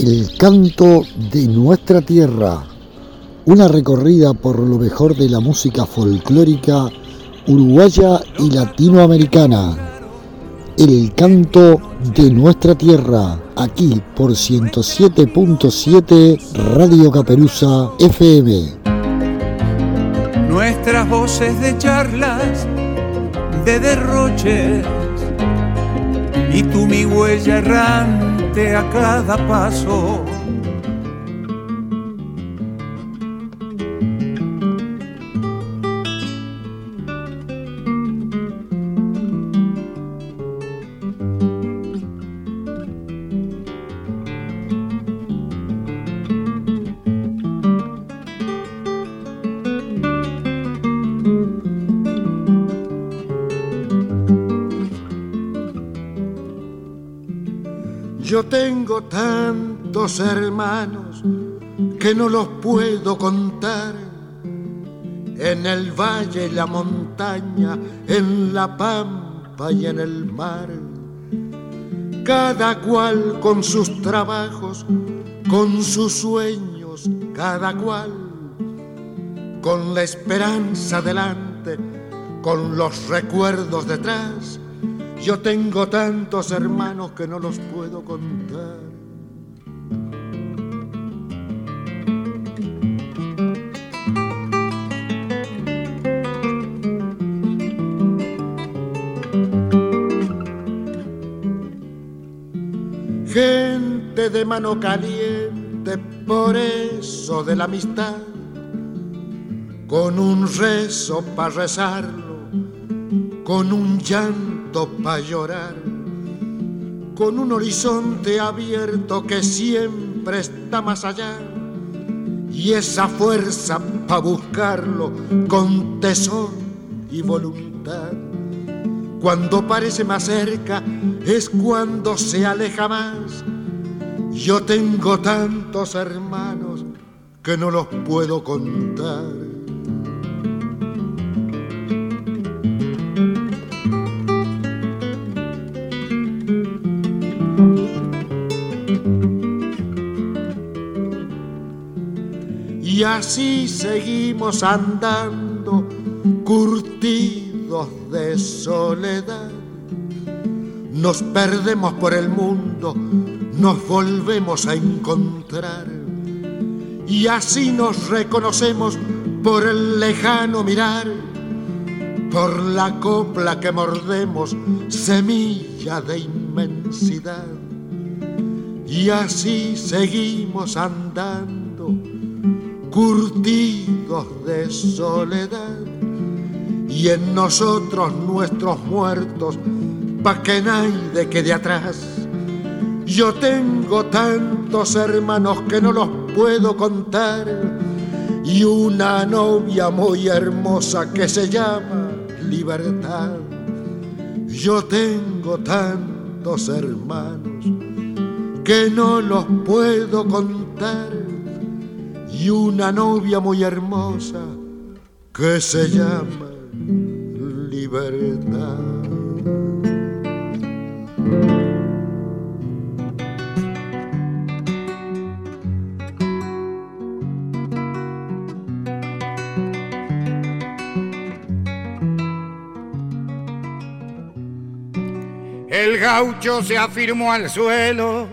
El canto de nuestra tierra. Una recorrida por lo mejor de la música folclórica uruguaya y latinoamericana. El canto de nuestra tierra, aquí por 107.7 Radio Caperuza FM. Nuestras voces de charlas, de derroches, y tú mi huella errante a cada paso. Yo tengo tantos hermanos que no los puedo contar, en el valle y la montaña, en la pampa y en el mar, cada cual con sus trabajos, con sus sueños, cada cual con la esperanza delante, con los recuerdos detrás. Yo tengo tantos hermanos que no los puedo contar. Gente de mano caliente, por eso de la amistad, con un rezo para rezarlo, con un llanto para llorar, con un horizonte abierto que siempre está más allá, y esa fuerza para buscarlo con tesón y voluntad. Cuando parece más cerca es cuando se aleja más. Yo tengo tantos hermanos que no los puedo contar. Y así seguimos andando, curtidos de soledad. Nos perdemos por el mundo, nos volvemos a encontrar. Y así nos reconocemos por el lejano mirar, por la copla que mordemos, semilla de inmensidad. Y así seguimos andando, curtidos de soledad, y en nosotros nuestros muertos, pa' que nadie quede atrás. Yo tengo tantos hermanos que no los puedo contar, y una novia muy hermosa que se llama Libertad. Yo tengo tantos hermanos que no los puedo contar, y una novia muy hermosa que se llama Libertad. El gaucho se afirmó al suelo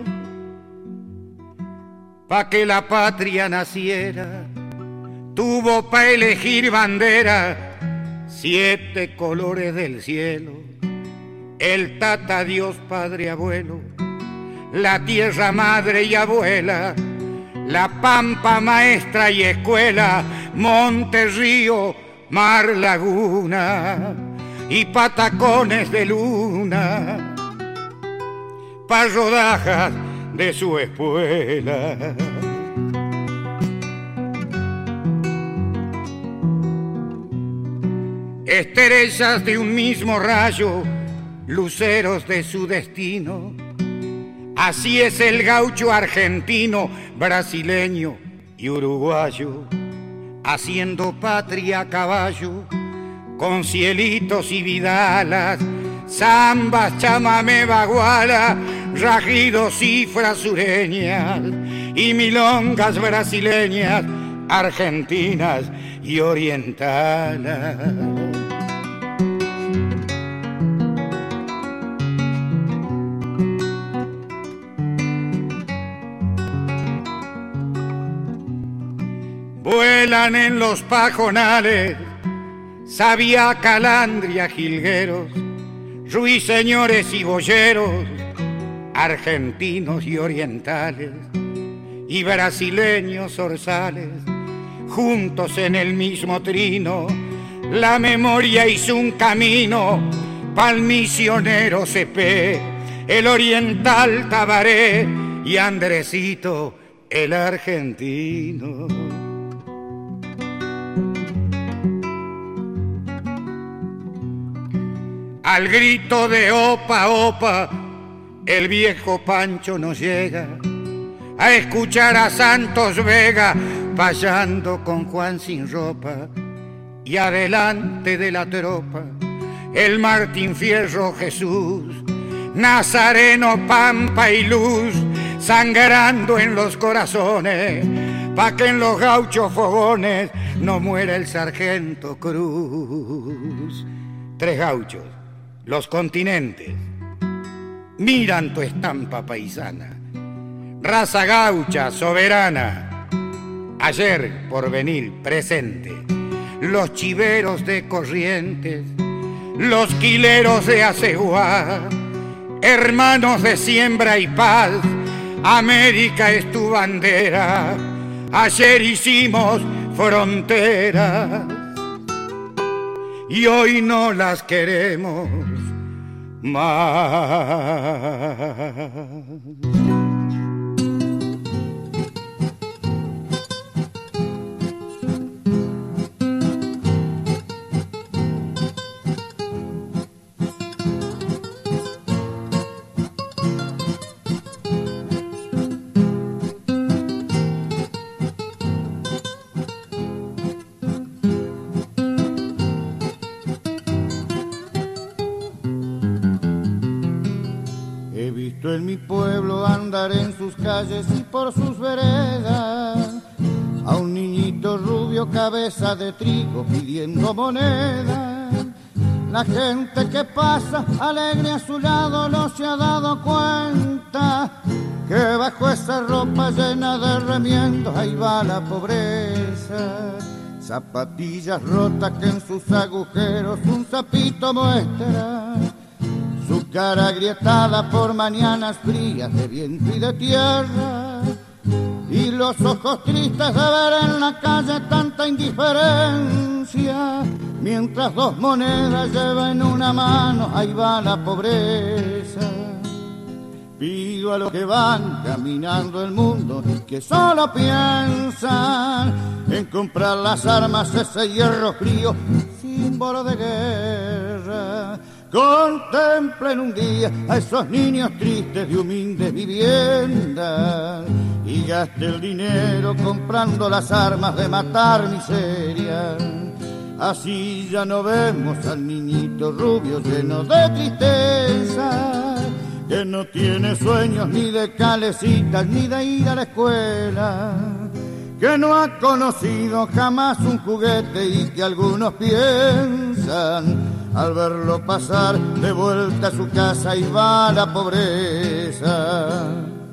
pa' que la patria naciera. Tuvo pa' elegir bandera, 7 colores del cielo. El tata, Dios, padre, abuelo, la tierra, madre y abuela, la pampa, maestra y escuela, monte, río, mar, laguna y patacones de luna, pa' rodajas de su espuela. Estrellas de un mismo rayo, luceros de su destino. Así es el gaucho argentino, brasileño y uruguayo, haciendo patria a caballo, con cielitos y vidalas, zambas, chamamé, baguala, rajidos cifras sureñas y milongas brasileñas, argentinas y orientales. Vuelan en los pajonales Sabia, Calandria, jilgueros, ruiseñores y boyeros, argentinos y orientales, y brasileños orzales, juntos en el mismo trino. La memoria hizo un camino pa'l misionero Cepé, el oriental Tabaré y Andresito el argentino. Al grito de opa, opa, el viejo Pancho nos llega a escuchar a Santos Vega payando con Juan sin ropa, y adelante de la tropa el Martín Fierro Jesús, Nazareno, Pampa y Luz, sangrando en los corazones, pa' que en los gauchos fogones no muera el sargento Cruz. Tres gauchos, los continentes, miran tu estampa paisana, raza gaucha soberana, ayer, porvenir, presente, los chiveros de Corrientes, los quileros de Aceguá, hermanos de siembra y paz, América es tu bandera, ayer hicimos fronteras y hoy no las queremos más. En mi pueblo andar en sus calles y por sus veredas a un niñito rubio cabeza de trigo pidiendo moneda. La gente que pasa alegre a su lado no se ha dado cuenta que bajo esa ropa llena de remiendos ahí va la pobreza. Zapatillas rotas que en sus agujeros un sapito muestra, su cara agrietada por mañanas frías de viento y de tierra, y los ojos tristes de ver en la calle tanta indiferencia. Mientras dos monedas lleva en una mano, ahí va la pobreza. Pido a los que van caminando el mundo que solo piensan en comprar las armas, ese hierro frío, símbolo de guerra. Contemplen un día a esos niños tristes de humildes viviendas y gaste el dinero comprando las armas de matar miseria. Así ya no vemos al niñito rubio lleno de tristeza, que no tiene sueños ni de calecitas ni de ir a la escuela, que no ha conocido jamás un juguete y que algunos piensan al verlo pasar de vuelta a su casa y va la pobreza.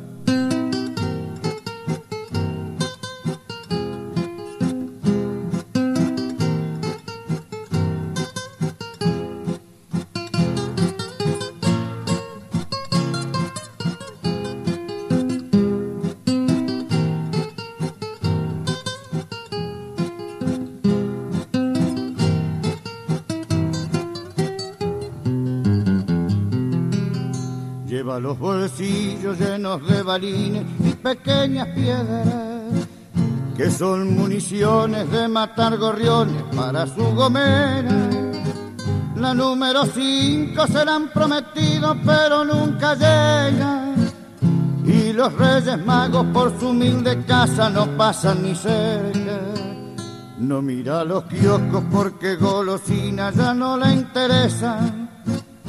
Lleva los bolsillos llenos de balines y pequeñas piedras que son municiones de matar gorriones para su gomera. La número 5 se la han prometido pero nunca llega, y los Reyes Magos por su humilde casa no pasan ni cerca. No mira los kioscos porque golosinas ya no le interesan,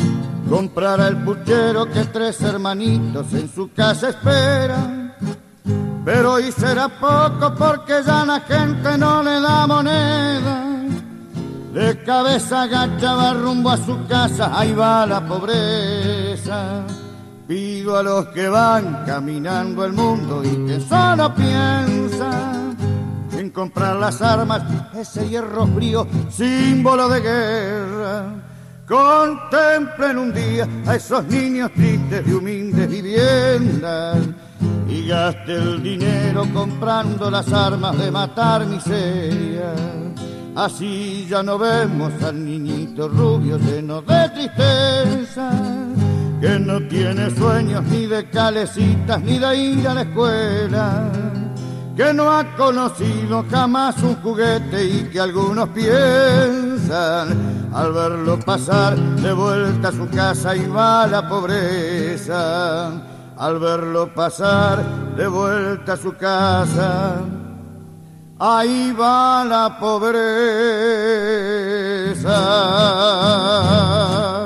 comprará el puchero que 3 hermanitos en su casa esperan. Pero hoy será poco porque ya la gente no le da moneda. De cabeza agacha va rumbo a su casa, ahí va la pobreza. Pido a los que van caminando el mundo y que solo piensan en comprar las armas, ese hierro frío, símbolo de guerra. Contemplen un día a esos niños tristes de humildes viviendas y gaste el dinero comprando las armas de matar miseria. Así ya no vemos al niñito rubio lleno de tristeza, que no tiene sueños ni de calecitas ni de ir a la escuela, que no ha conocido jamás un juguete y que algunos piensan al verlo pasar de vuelta a su casa y va la pobreza. Al verlo pasar de vuelta a su casa, ahí va la pobreza.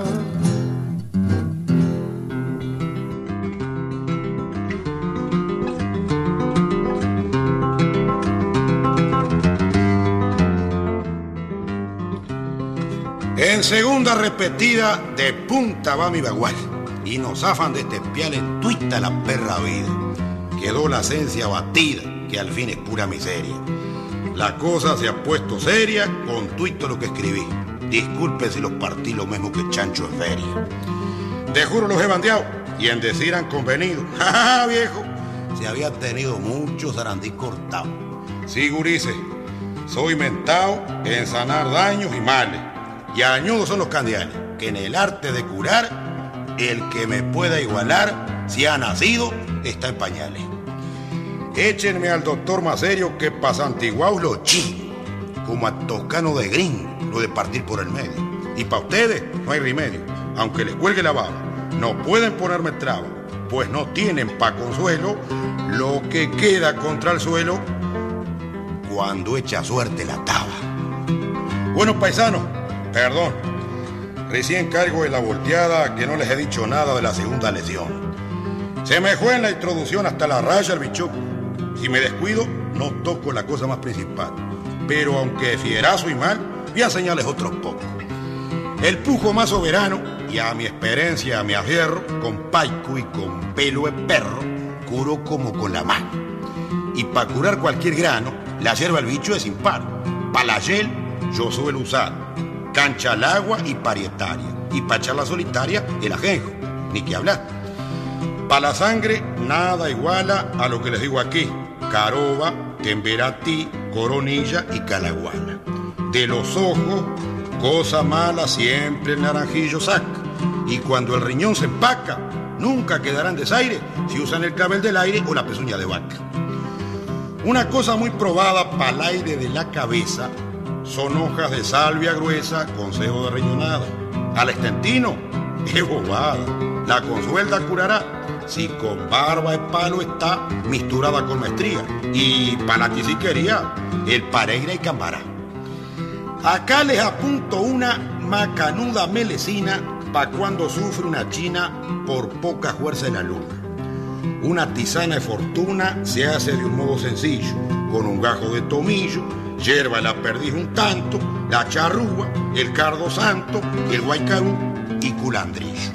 En segunda repetida, de punta va mi bagual y nos zafan de este pial en tuita la perra vida. Quedó la esencia batida, que al fin es pura miseria. La cosa se ha puesto seria con tuito lo que escribí. Disculpe si los partí lo mismo que chancho en feria. De juro los he bandeado y en decir han convenido. ¡Ja, viejo! Se había tenido mucho sarandí cortado. Sí, gurice, soy mentao en sanar daños y males. Y añudos son los candiales, que en el arte de curar, el que me pueda igualar, si ha nacido, está en pañales. Échenme al doctor Maserio que pa' Santiguau lo chingo, como a Toscano de Green, lo de partir por el medio. Y pa' ustedes no hay remedio, aunque les cuelgue la baba, no pueden ponerme traba, pues no tienen pa' consuelo lo que queda contra el suelo cuando echa suerte la taba. Bueno, paisanos, perdón, recién cargo de la volteada que no les he dicho nada de la segunda lesión. Se me fue en la introducción hasta la raya el bicho. Si me descuido, no toco la cosa más principal. Pero aunque fierazo y mal, voy a enseñarles otros pocos. El pujo más soberano, y a mi experiencia me afierro, con paico y con pelo de perro, curo como con la mano. Y para curar cualquier grano, la hierba al bicho es impar. Pa' la yel, yo suelo usar cancha al agua y parietaria. Y para echar la solitaria, el ajenjo, ni que hablar. Para la sangre, nada iguala a lo que les digo aquí. Caroba, temberatí, coronilla y calaguana. De los ojos, cosa mala siempre el naranjillo saca. Y cuando el riñón se empaca, nunca quedarán desaire si usan el clavel del aire o la pezuña de vaca. Una cosa muy probada para el aire de la cabeza son hojas de salvia gruesa con sebo de riñonada. Al estentino, ¡qué bobada! La consuelda curará si con barba de palo está misturada con maestría. Y para la quisiquería, el pareira y cambará. Acá les apunto una macanuda melecina pa' cuando sufre una china por poca fuerza en la luna. Una tisana de fortuna se hace de un modo sencillo, con un gajo de tomillo, hierba la perdiz un tanto, la charrúa, el cardo santo, el guaycaú y culandrillo.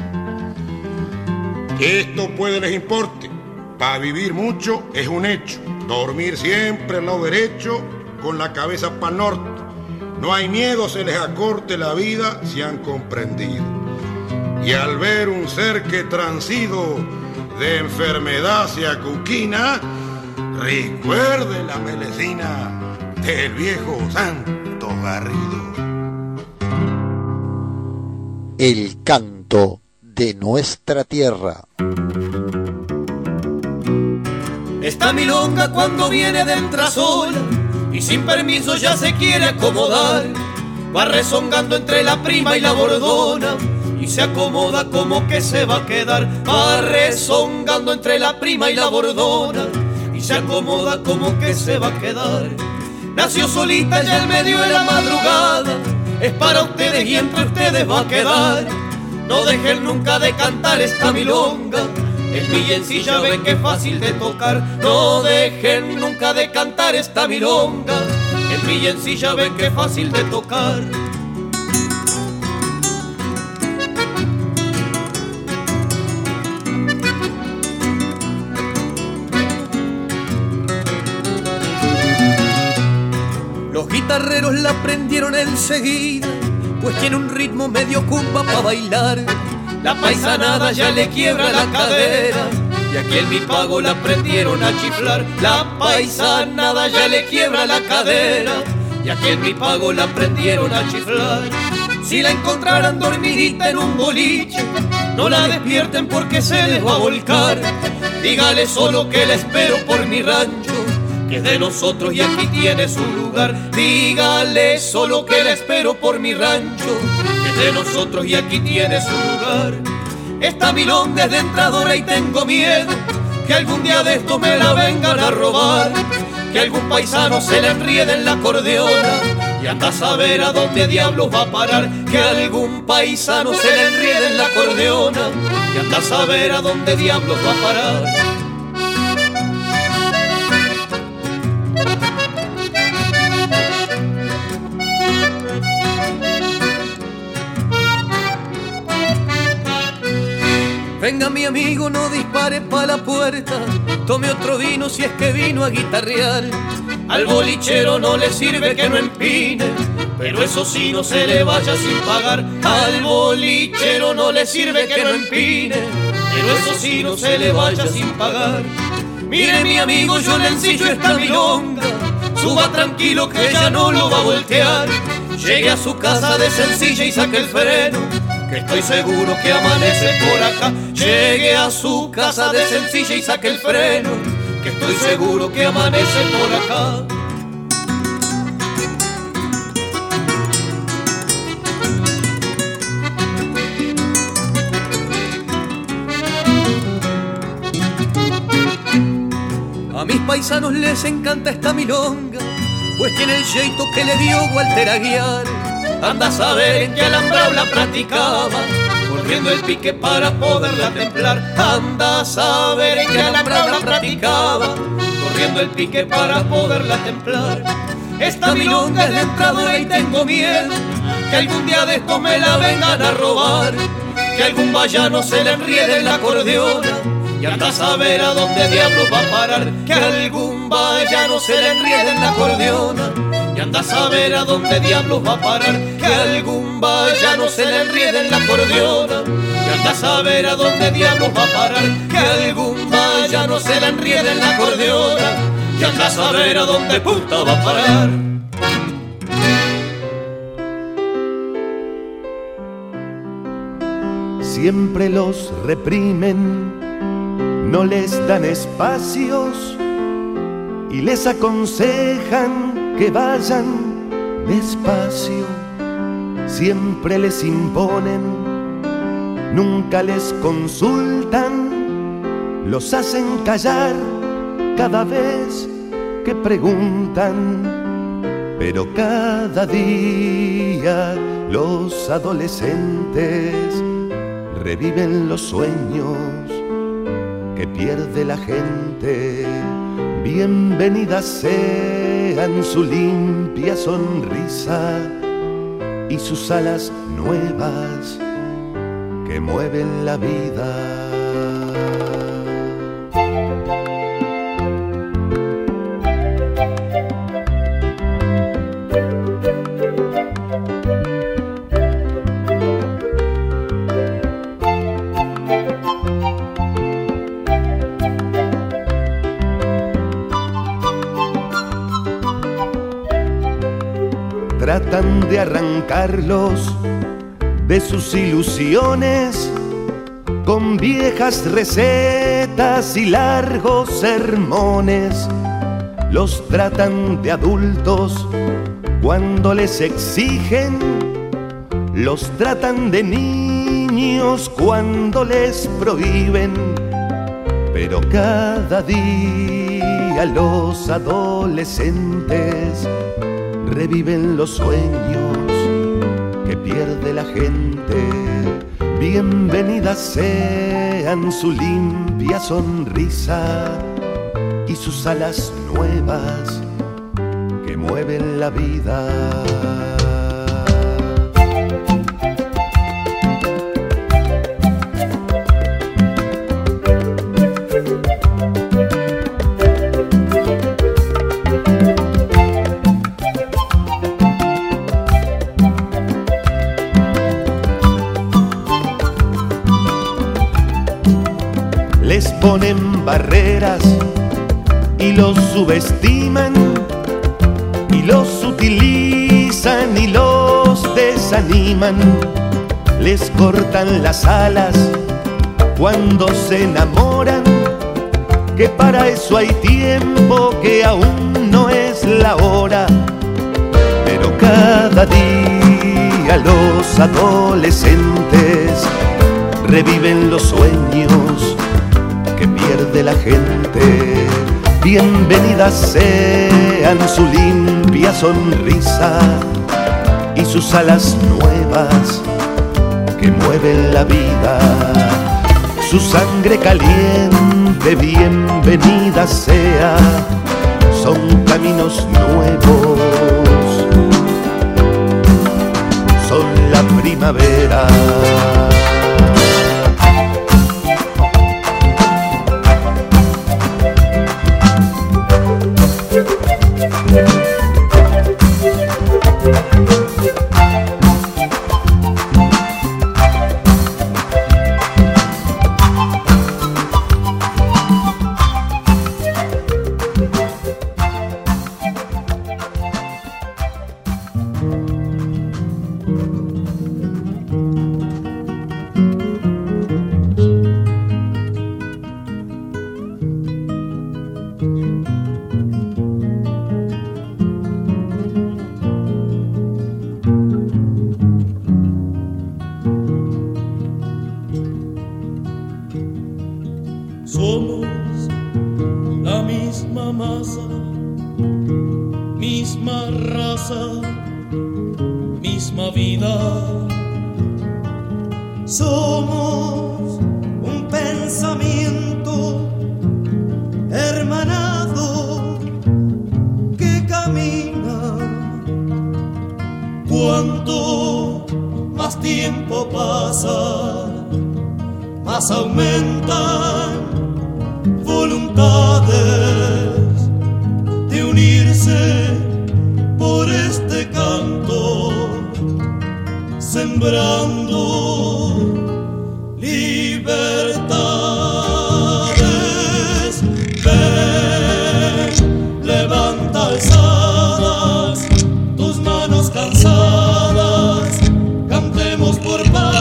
Esto puede les importe, para vivir mucho es un hecho, dormir siempre al lado derecho, con la cabeza para norte. No hay miedo se les acorte la vida si han comprendido. Y al ver un ser que transido de enfermedad se acuquina, recuerde la melecina del viejo Santo Garrido. El canto de nuestra tierra. Esta milonga cuando viene de entrasola y sin permiso ya se quiere acomodar, va rezongando entre la prima y la bordona y se acomoda como que se va a quedar. Va rezongando entre la prima y la bordona y se acomoda como que se va a quedar. Nació solita ya en medio de la madrugada, es para ustedes y entre ustedes va a quedar. no dejen nunca de cantar esta milonga. El villancico ya ven que es fácil de tocar, no dejen nunca de cantar esta milonga. El villancico ya ven que es fácil de tocar. Los guitarreros la aprendieron enseguida, pues tiene un ritmo medio cumba pa' bailar. La paisanada ya le quiebra la cadera, y aquí en mi pago la aprendieron a chiflar. La paisanada ya le quiebra la cadera, y aquí en mi pago la aprendieron a chiflar. Si la encontraran dormidita en un boliche, no la despierten porque se les va a volcar. Dígale solo que la espero por mi rancho, que es de nosotros y aquí tiene su lugar. Dígale solo que la espero por mi rancho, que es de nosotros y aquí tiene su lugar. Esta milonga es de entradora y tengo miedo que algún día de esto me la vengan a robar, que algún paisano se le enriede en la acordeona y anda a saber a dónde diablos va a parar. Que algún paisano se le enriede en la acordeona y anda a saber a dónde diablos va a parar. Venga mi amigo, no dispare pa' la puerta, tome otro vino si es que vino a guitarrear. Al bolichero no le sirve que no empine, pero eso sí no se le vaya sin pagar. Al bolichero no le sirve que no empine, pero eso sí no se le vaya sin pagar. Mire mi amigo, yo le ensillo esta milonga, suba tranquilo que ya no lo va a voltear. Llegue a su casa de sencilla y saque el freno, que estoy seguro que amanece por acá. Llegue a su casa de sencilla y saque el freno, que estoy seguro que amanece por acá. A mis paisanos les encanta esta milonga, pues tiene el jeito que le dio Walter Aguiar. Anda a saber en qué alambrado la practicaba, corriendo el pique para poderla templar. Anda a saber en qué alambrado la practicaba, corriendo el pique para poderla templar. Esta milonga es de entradora y tengo miedo que algún día de esto me la vengan a robar, que algún vallano se le enriede en la acordeona y anda a saber a dónde diablos va a parar. Que algún vallano se le enriede en la acordeona y anda a saber a dónde diablos va a parar. Que algún vallano se le enriede en la acordeona y anda a saber a dónde diablos va a parar. Que algún vallano se le enriede en la acordeona y anda a saber a dónde puta va a parar. Siempre los reprimen, no les dan espacios y les aconsejan que vayan despacio. Siempre les imponen, nunca les consultan, los hacen callar cada vez que preguntan. Pero cada día los adolescentes reviven los sueños que pierde la gente. Bienvenidas sean su limpia sonrisa y sus alas nuevas que mueven la vida. Tratan de arrancarlos de sus ilusiones con viejas recetas y largos sermones. Los tratan de adultos cuando les exigen, los tratan de niños cuando les prohíben. Pero cada día los adolescentes reviven los sueños que pierde la gente. Bienvenidas sean su limpia sonrisa y sus alas nuevas que mueven la vida. Les ponen barreras y los subestiman y los utilizan y los desaniman. Les cortan las alas cuando se enamoran, que para eso hay tiempo, que aún no es la hora. Pero cada día los adolescentes reviven los sueños que pierde la gente. Bienvenidas sean su limpia sonrisa y sus alas nuevas que mueven la vida. Su sangre caliente, bienvenida sea, son caminos nuevos, son la primavera. Somos la misma masa, misma raza, misma vida. Somos un pensamiento hermanado que camina. Cuanto más tiempo pasa, más aumentan voluntades de unirse por este canto, sembrando libertades. Ven, levanta alzadas tus manos cansadas, cantemos por paz.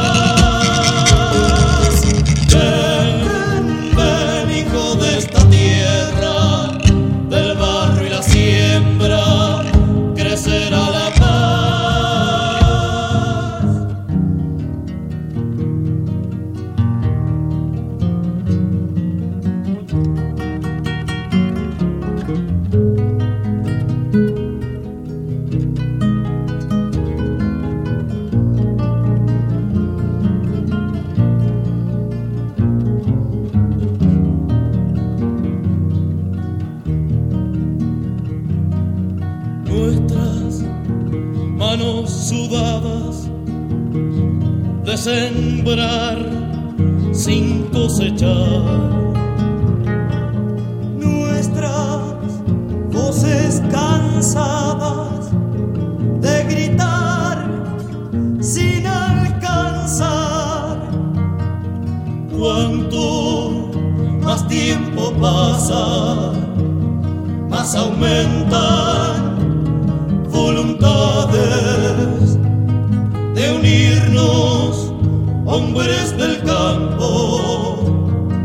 Nuestras manos sudadas de sembrar sin cosechar, nuestras voces cansadas de gritar sin alcanzar. Cuanto más tiempo pasa, más aumentan voluntades de unirnos, hombres del campo,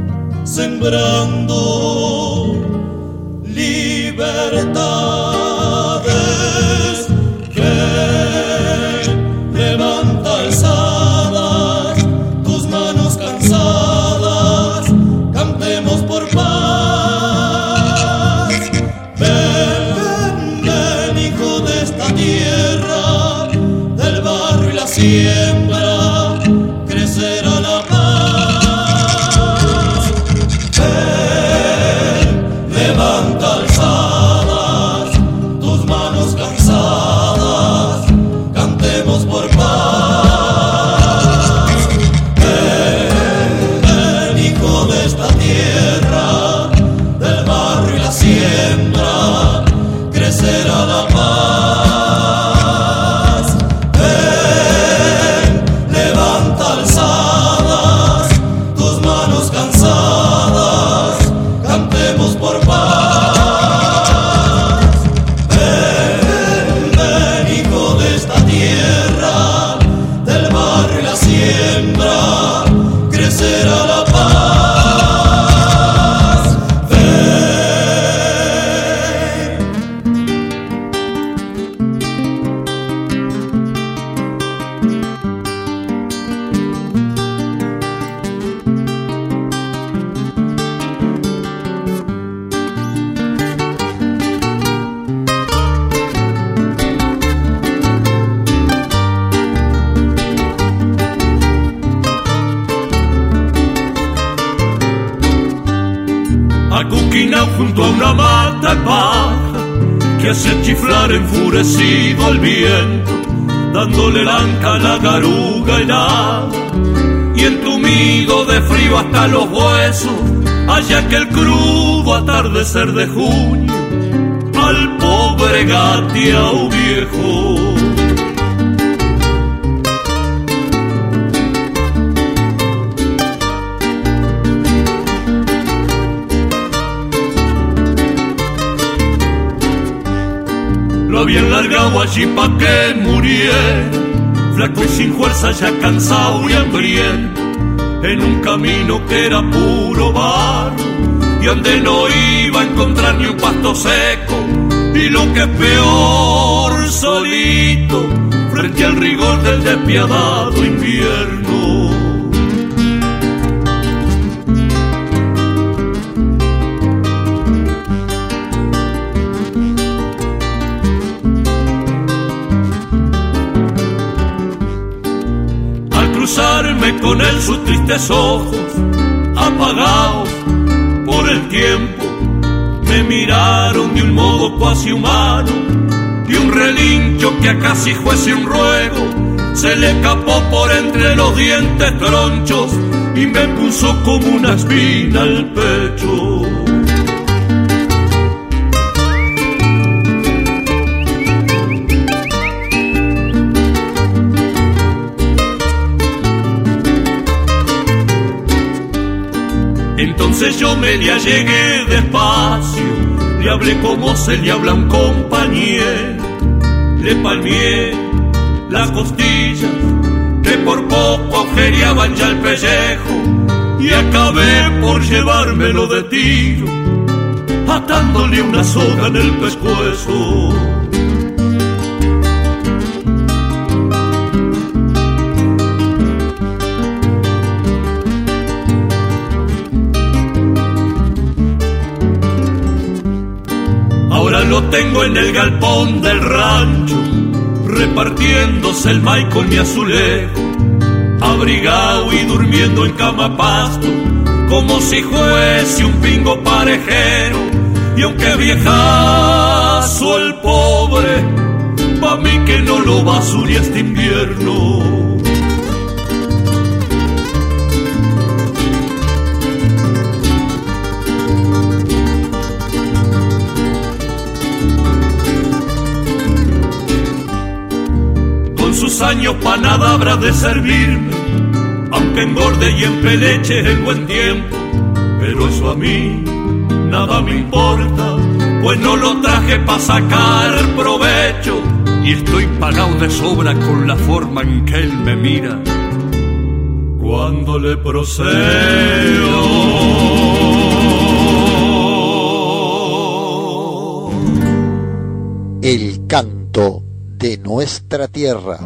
sembrando libertades. Ven, levanta alzadas tus manos cansadas, cantemos por paz. Ven, ven, hijo de esta tierra, del barro y la siembra, crecerá esquina junto a una mata de paja que hace chiflar enfurecido al viento, dándole lanca a la garuga helada. Y entumido de frío hasta los huesos, haya aquel crudo atardecer de junio, al pobre gateao viejo. Lo habían largado allí pa' que muriera, flaco y sin fuerza, ya cansado y hambriento, en un camino que era puro barro, y donde no iba a encontrar ni un pasto seco, y lo que es peor, solito, frente al rigor del despiadado invierno. Cruzarme con él sus tristes ojos, apagados por el tiempo, me miraron de un modo cuasi humano, y un relincho que a casi fuese un ruego se le escapó por entre los dientes tronchos y me puso como una espina al pecho. Entonces yo me le allegué despacio, le hablé como se le habla a un compañero, le palmeé las costillas que por poco agujereaban ya el pellejo, y acabé por llevármelo de tiro, atándole una soga en el pescuezo. Lo tengo en el galpón del rancho, repartiéndose el maíz con mi azulejo, abrigado y durmiendo en cama pasto, como si fuese un pingo parejero. Y aunque viejazo el pobre, pa' mí que no lo basure este invierno. Sus años pa' nada habrá de servirme, aunque engorde y empeleche el buen tiempo, pero eso a mí nada me importa, pues no lo traje pa' sacar provecho, y estoy pagado de sobra con la forma en que él me mira cuando le procedo. El canto de nuestra tierra.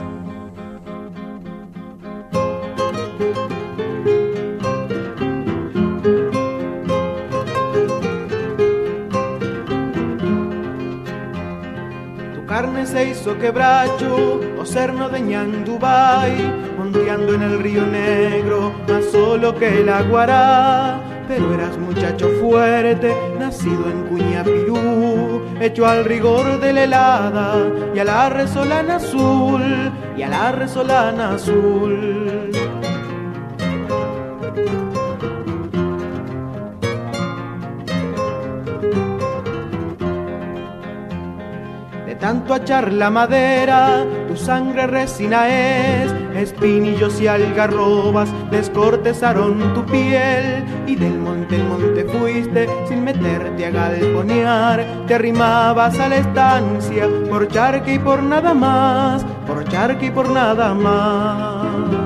Tu carne se hizo quebracho, o cerno de Ñandubay, monteando en el río Negro, más solo que el aguará. Pero eras muchacho fuerte, nacido en Cuñapirú, hecho al rigor de la helada y a la resolana azul, y a la resolana azul. De tanto achar la madera, tu sangre resina es, espinillos y algarrobas descortezaron tu piel, y del monte en monte fuiste sin meterte a galponear, te arrimabas a la estancia por charque y por nada más, por charque y por nada más.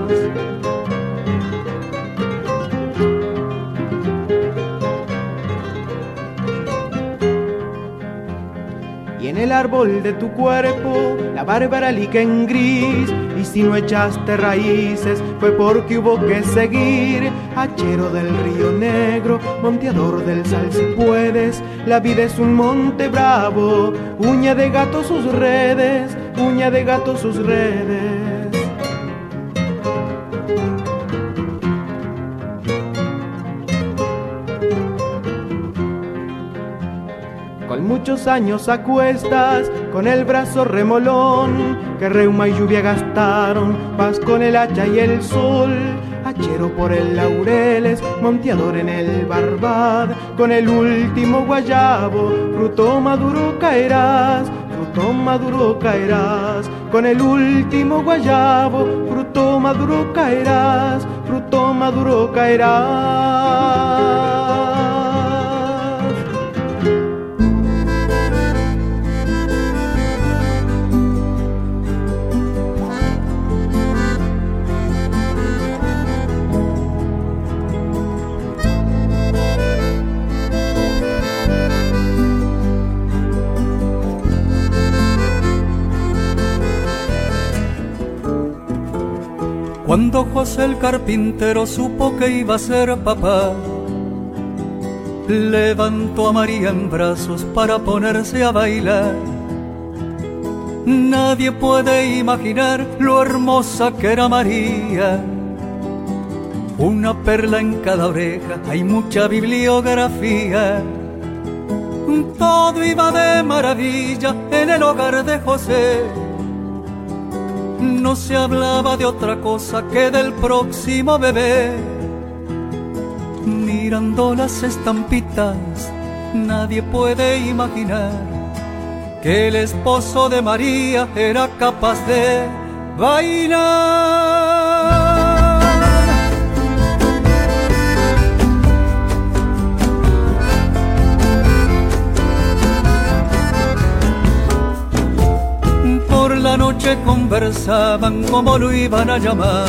Y en el árbol de tu cuerpo la bárbara liquen gris, y si no echaste raíces fue porque hubo que seguir. Hachero del río Negro, monteador del sal si puedes, la vida es un monte bravo, uña de gato sus redes, uña de gato sus redes. muchos años a cuestas, con el brazo remolón, que reuma y lluvia gastaron, vas con el hacha y el sol. Hachero por el Laureles, monteador en el Barbad, con el último guayabo, fruto maduro caerás, fruto maduro caerás. Con el último guayabo, fruto maduro caerás, fruto maduro caerás. Cuando José el carpintero supo que iba a ser papá, levantó a María en brazos para ponerse a bailar. Nadie puede imaginar lo hermosa que era María. Una perla en cada oreja, hay mucha bibliografía. Todo iba de maravilla en el hogar de José. No se hablaba de otra cosa que del próximo bebé. Mirando las estampitas, nadie puede imaginar que el esposo de María era capaz de bailar. Por la noche conversaban cómo lo iban a llamar.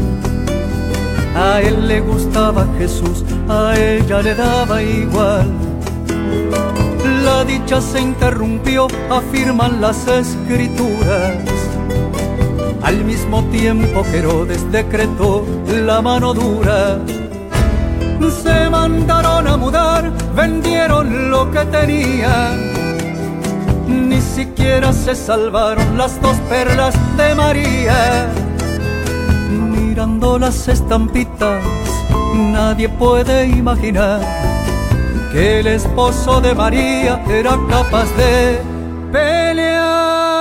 A él le gustaba Jesús, a ella le daba igual. La dicha se interrumpió, afirman las escrituras. Al mismo tiempo que Herodes decretó la mano dura. Se mandaron a mudar, vendieron lo que tenían. Ni siquiera se salvaron las dos perlas de María. Mirando las estampitas, nadie puede imaginar que el esposo de María era capaz de pelear.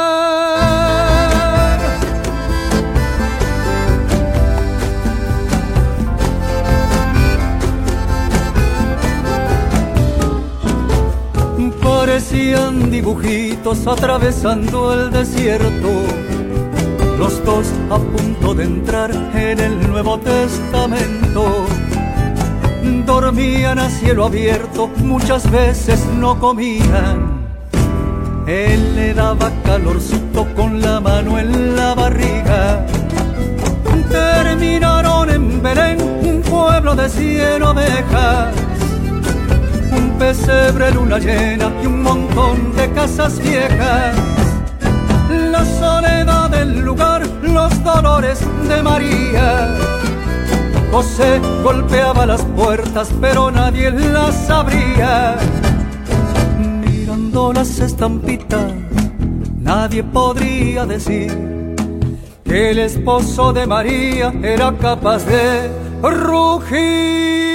Parecían dibujitos atravesando el desierto, los dos a punto de entrar en el Nuevo Testamento. Dormían a cielo abierto, muchas veces no comían. Él le daba calorcito con la mano en la barriga. Terminaron en Belén, un pueblo de 100 ovejas, un pesebre, luna llena y un montón de casas viejas. La soledad del lugar, los dolores de María. José golpeaba las puertas, pero nadie las abría. Mirando las estampitas, nadie podría decir que el esposo de María era capaz de rugir.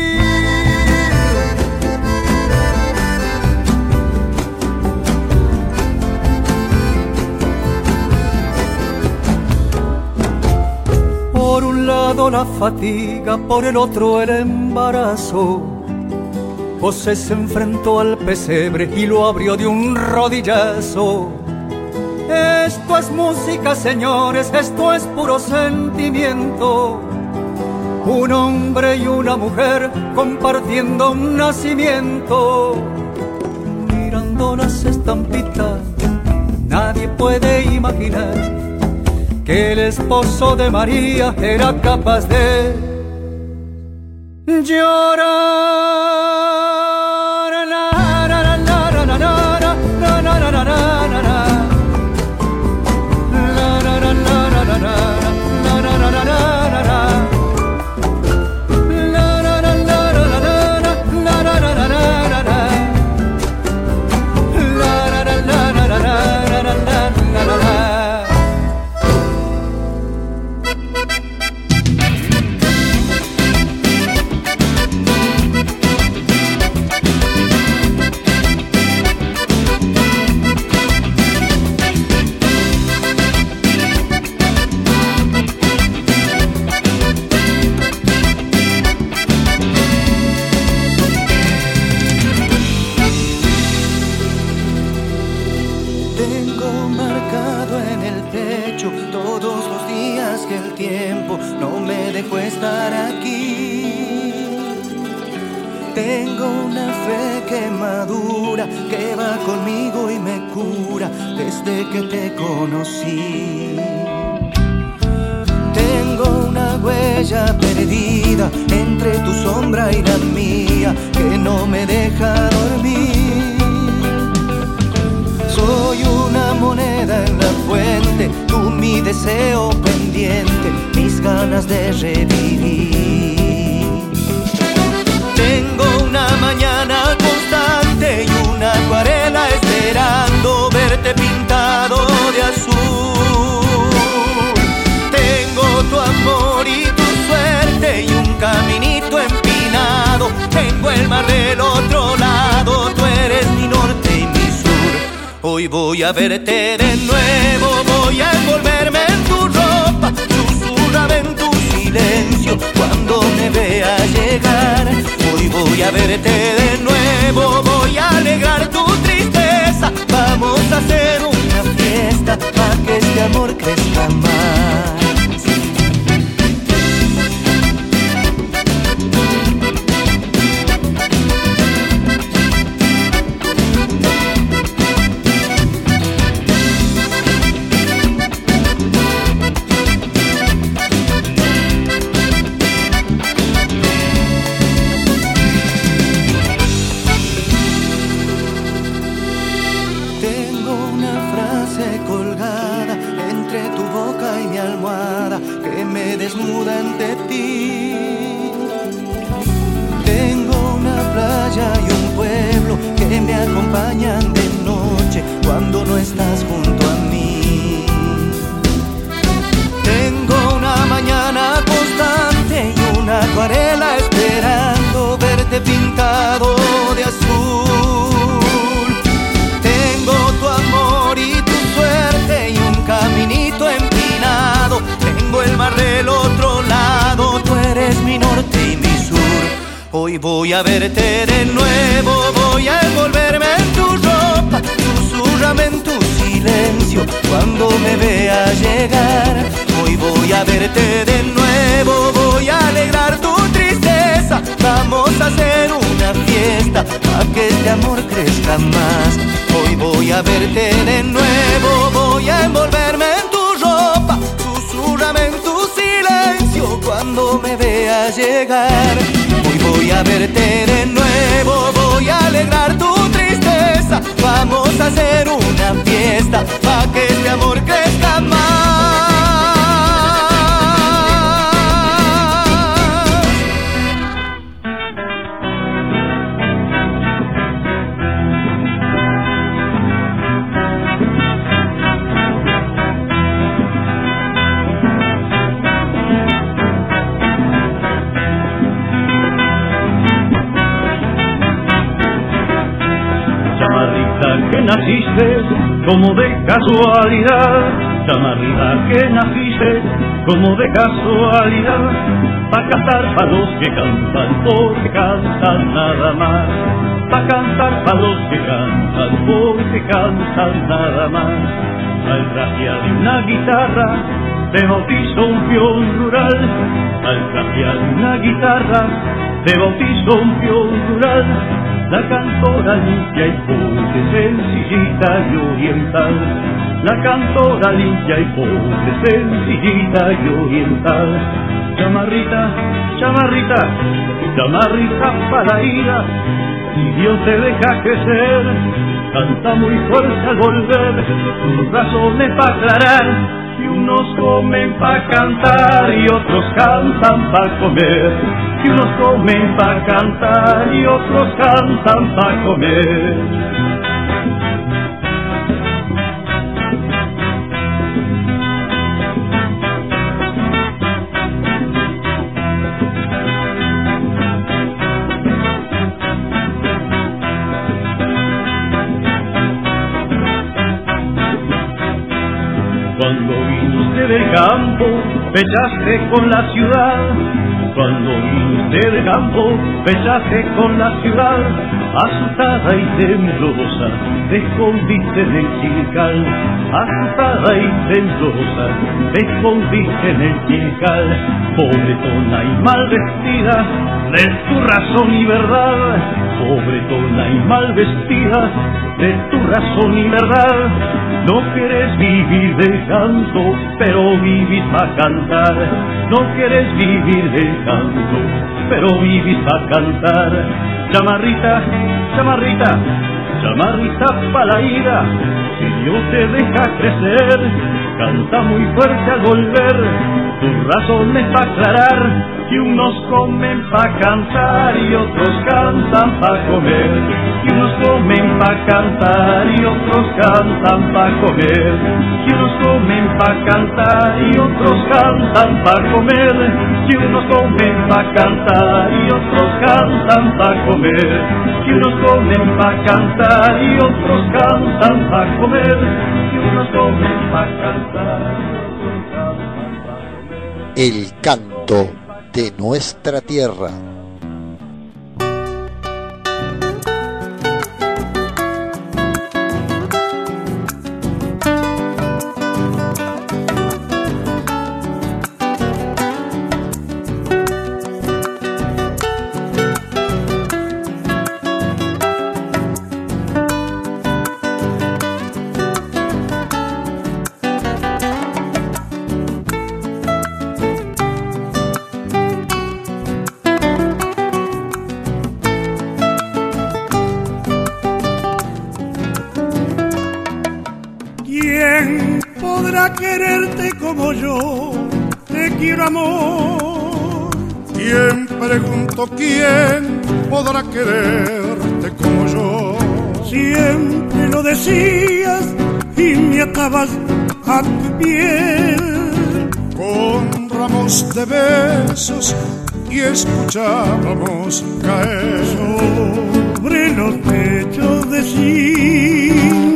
Por un lado la fatiga, por el otro el embarazo. José se enfrentó al pesebre y lo abrió de un rodillazo. Esto es música, señores, esto es puro sentimiento. Un hombre y una mujer compartiendo un nacimiento. Mirando las estampitas, nadie puede imaginar que el esposo de María era capaz de llorar. Tengo una fe que madura, que va conmigo y me cura desde que te conocí. Tengo una huella perdida entre tu sombra y la mía que no me deja dormir. Soy una moneda en la fuente, tú mi deseo pendiente, mis ganas de revivir. Tengo una mañana constante y una acuarela esperando verte pintado de azul. Tengo tu amor y tu suerte y un caminito empinado. Tengo el mar del otro lado, tú eres mi norte y mi sur. Hoy voy a verte de nuevo, voy a envolverme en tu ropa, susurrame en tu silencio cuando me veas llegar. Hoy voy a verte de nuevo, voy a alegrar tu tristeza. Vamos a hacer una fiesta para que este amor crezca más. Desnuda ante ti. Tengo una playa y un pueblo que me acompañan de noche cuando no estás junto a mí. Tengo una mañana constante y una acuarela esperando verte pintado de azul. Tengo tu amor y tu suerte y un caminito empinado. Tengo el mar del otro lado, tú eres mi norte y mi sur. Hoy voy a verte de nuevo, voy a envolverme en tu ropa, susurrame en tu silencio cuando me veas llegar. Hoy voy a verte de nuevo, voy a alegrar tu tristeza. Vamos a hacer una fiesta para que este amor crezca más. Hoy voy a verte de nuevo, voy a envolverme en tu ropa, susurrame en tu silencio cuando me veas llegar. Hoy voy a verte de nuevo, voy a alegrar tu tristeza. Vamos a hacer una fiesta para que este amor crezca más. Que naciste como de casualidad, chamarrita que naciste como de casualidad, pa' cantar pa' los que cantan porque cantan nada más, pa' cantar pa' los que cantan porque cantan nada más. Al trajear de una guitarra te bautizó un peón rural, al trajear de una guitarra te bautizó un peón rural. La cantora limpia y pobre, sencillita y oriental. La cantora limpia y pobre, sencillita y oriental. Chamarrita, chamarrita, chamarrita para ira. Si Dios te deja crecer, canta muy fuerte al volver. Tus razones pa' aclarar. Y unos comen pa' cantar y otros cantan pa' comer. Y unos comen pa' cantar y otros cantan pa' comer. Cuando viniste del campo, pechaste con la ciudad. Cuando viniste del campo, besaste con la ciudad, asustada y temblorosa, te escondiste en el chilcal, asustada y temblorosa, te escondiste en el chilcal, pobretona y mal vestida de tu razón y verdad, pobretona y mal vestida de tu razón y verdad. No quieres vivir del canto, pero vivís para cantar. No quieres vivir del canto, pero vivís para cantar. Chamarrita, chamarrita, chamarrita pa' la ira, si Dios te deja crecer, canta muy fuerte al volver. Tus razones pa' aclarar, que unos comen pa' cantar y otros cantan pa' comer. Que unos comen pa' cantar y otros cantan pa' comer. Que unos comen pa' cantar y otros cantan pa' comer. Que unos comen pa' cantar y otros cantan pa' comer. Que unos comen pa' cantar y otros cantan pa' comer. Que unos comen pa' cantar. El canto de nuestra tierra. Quererte como yo te quiero, amor. ¿Quién, pregunto, quién podrá quererte como yo? Siempre lo decías y me atabas a tu piel con ramos de besos y escuchábamos caer sobre los pechos de zinc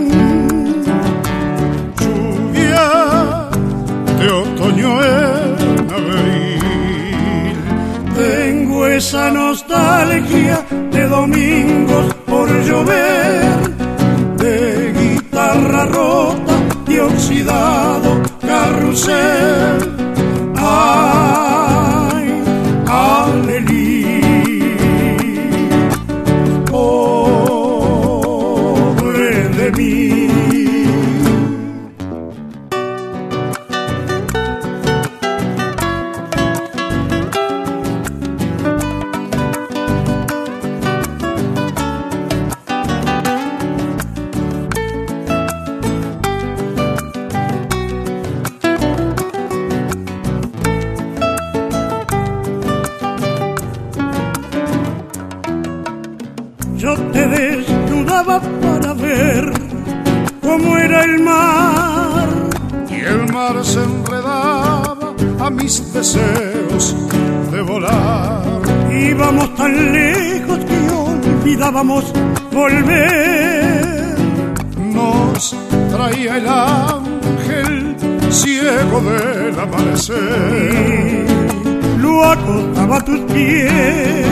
de otoño en abril. Tengo esa nostalgia de domingos por llover, de guitarra rota y oxidado carrusel. Ay, alelí, pobre de mí. Yo te desnudaba para ver cómo era el mar, y el mar se enredaba a mis deseos de volar. Íbamos tan lejos que olvidábamos volver. Nos traía el ángel ciego del amanecer, lo acostaba a tus pies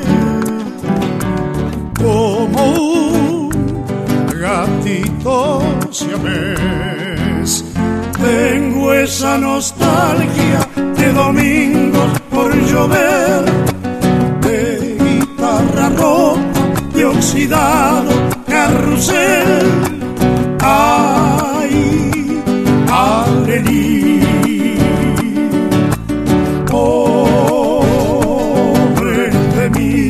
como un gatito siamés. Tengo esa nostalgia de domingos por llover, de guitarra rota y oxidado carrusel. Ay, alelí, pobre de mí.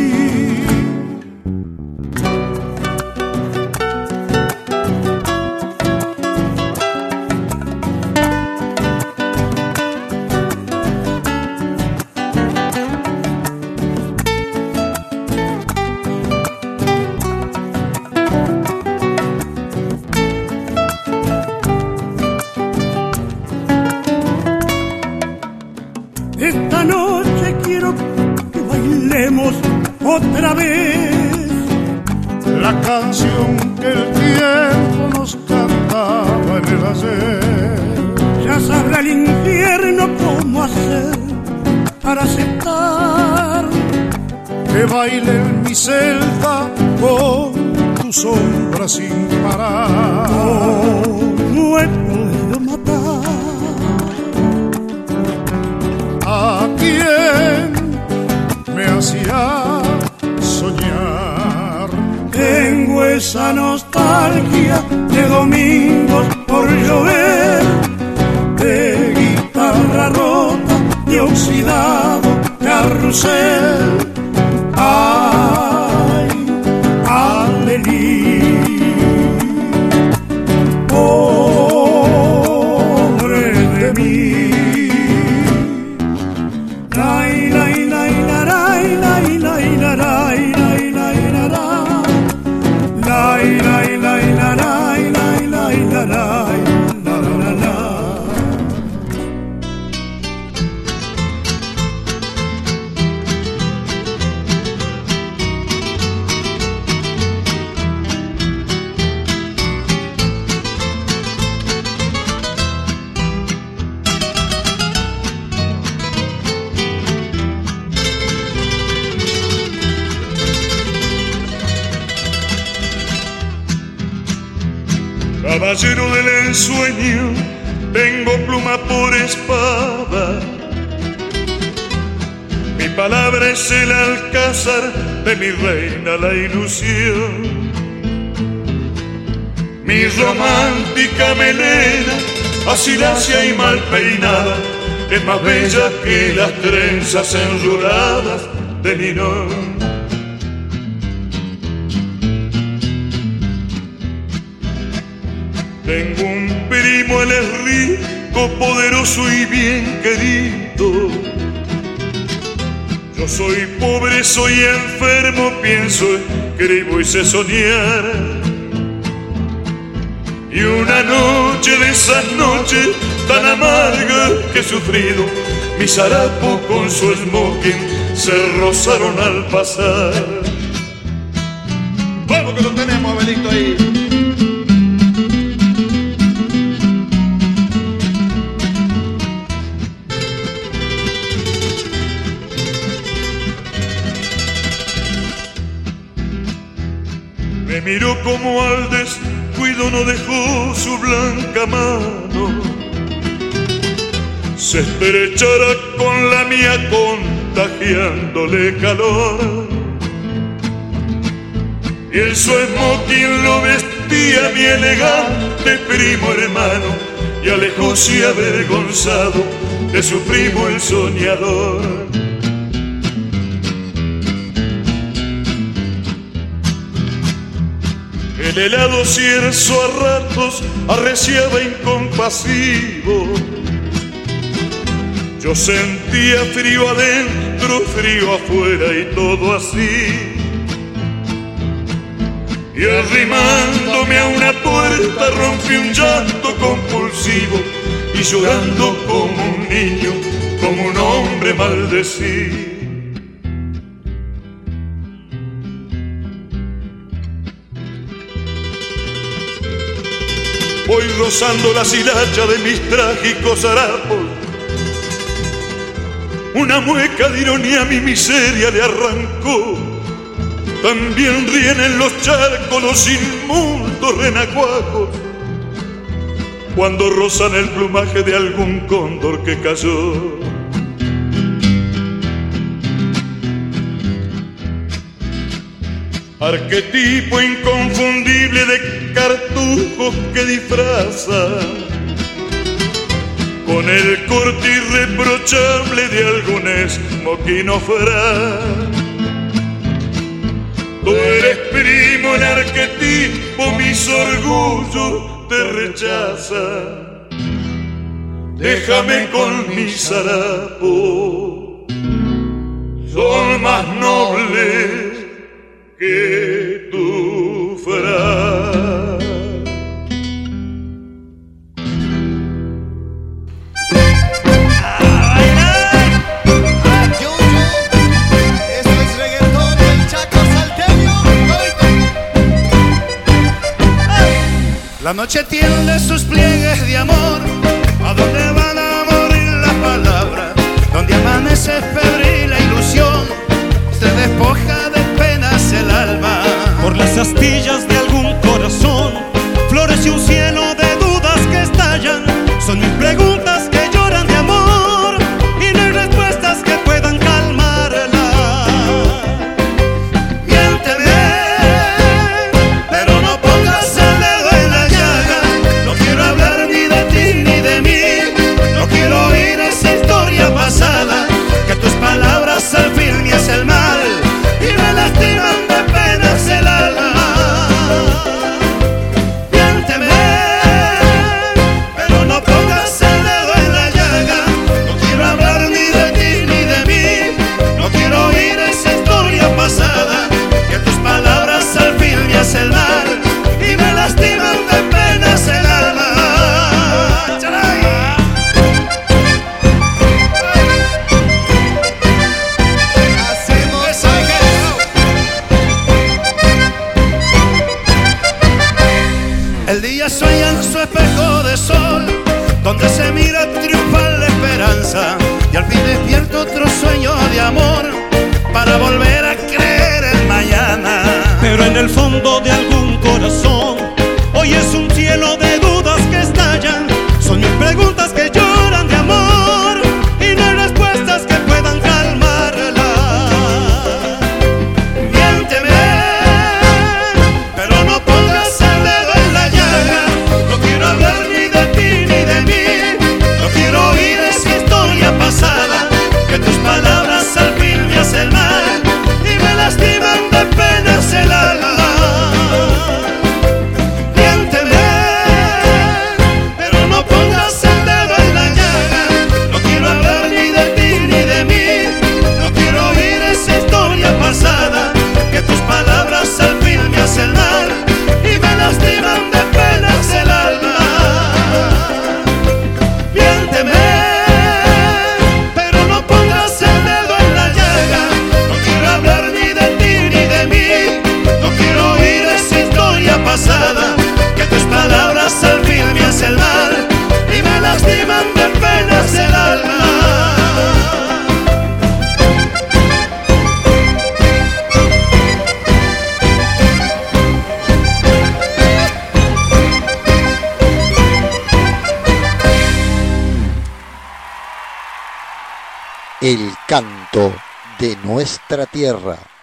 Esta noche quiero que bailemos otra vez la canción que el tiempo nos cantaba en el ayer. Ya sabrá el infierno cómo hacer para aceptar que baile en mi celda con tu sombra sin parar. No he podido matar a quien me hacía soñar. Tengo esa nostalgia de domingos por llover, de guitarra rota, de oxidado carrusel. Ay, alelí, pobre de mí. Lai, lai, lai, lai, lai, lai, lai, lai, lai, lai, lai, lai, lai, lai, lai, lai, lai, lai. Caballero del ensueño, tengo pluma por espada. Mi palabra es el alcázar de mi reina la ilusión. Mi romántica melena, así lacia y mal peinada, es más bella que las trenzas enruladas de Ninón. Tengo un primo, él es rico, poderoso y bien querido. Yo soy pobre, soy enfermo, pienso, escribo y sé soñar. Y una noche de esas noches tan amargas que he sufrido, mis harapos con su smoking se rozaron al pasar. Vamos que lo tenemos, Abelito, ahí. Me miró como al descuido no dejó su blanca mano, se estrechara con la mía contagiándole calor. Y en su smoking lo vestía mi elegante primo hermano, y alejóse avergonzado de su primo el soñador. El helado cierzo a ratos arreciaba incompasivo. Yo sentía frío adentro, frío afuera y todo así. Y arrimándome a una puerta rompí un llanto compulsivo, y llorando como un niño, como un hombre maldecido. Voy rozando la hilacha de mis trágicos harapos. Una mueca de ironía a mi miseria le arrancó. También ríen en los charcos los inmundos renacuajos cuando rozan el plumaje de algún cóndor que cayó. Arquetipo inconfundible de cartujos que disfrazan con el corte irreprochable de algún esmoquino fran. Tú eres primo, el arquetipo, mis orgullos te rechazan. Déjame con mis harapos, son más nobles que tu fran. La noche tiende sus pliegues de amor, a donde van a morir las palabras, donde amanece febril la ilusión, se despoja para volver a creer en mañana. Pero en el fondo de algún corazón hoy es un cielo de dudas que estallan. Son mil preguntas que lloran de amor y no hay respuestas que puedan calmarla. Miénteme, pero no pongas el dedo en la llaga. No quiero hablar ni de ti ni de mí. No quiero oír esa historia pasada, que tus palabras al fin me hacen mal y me lastiman de penas el alma. Miénteme, pero no pongas el dedo en la llaga. No quiero hablar ni de ti ni de mí. No quiero oír esa historia pasada, que tus palabras al fin me hacen mal y me lastiman de penas el alma. Miénteme, pero no pongas el dedo en la llaga. No quiero hablar ni de ti ni de mí. No quiero oír esa historia pasada, que tus palabras al fin me hacen mal y me lastiman de penas el alma. El canto de nuestra tierra.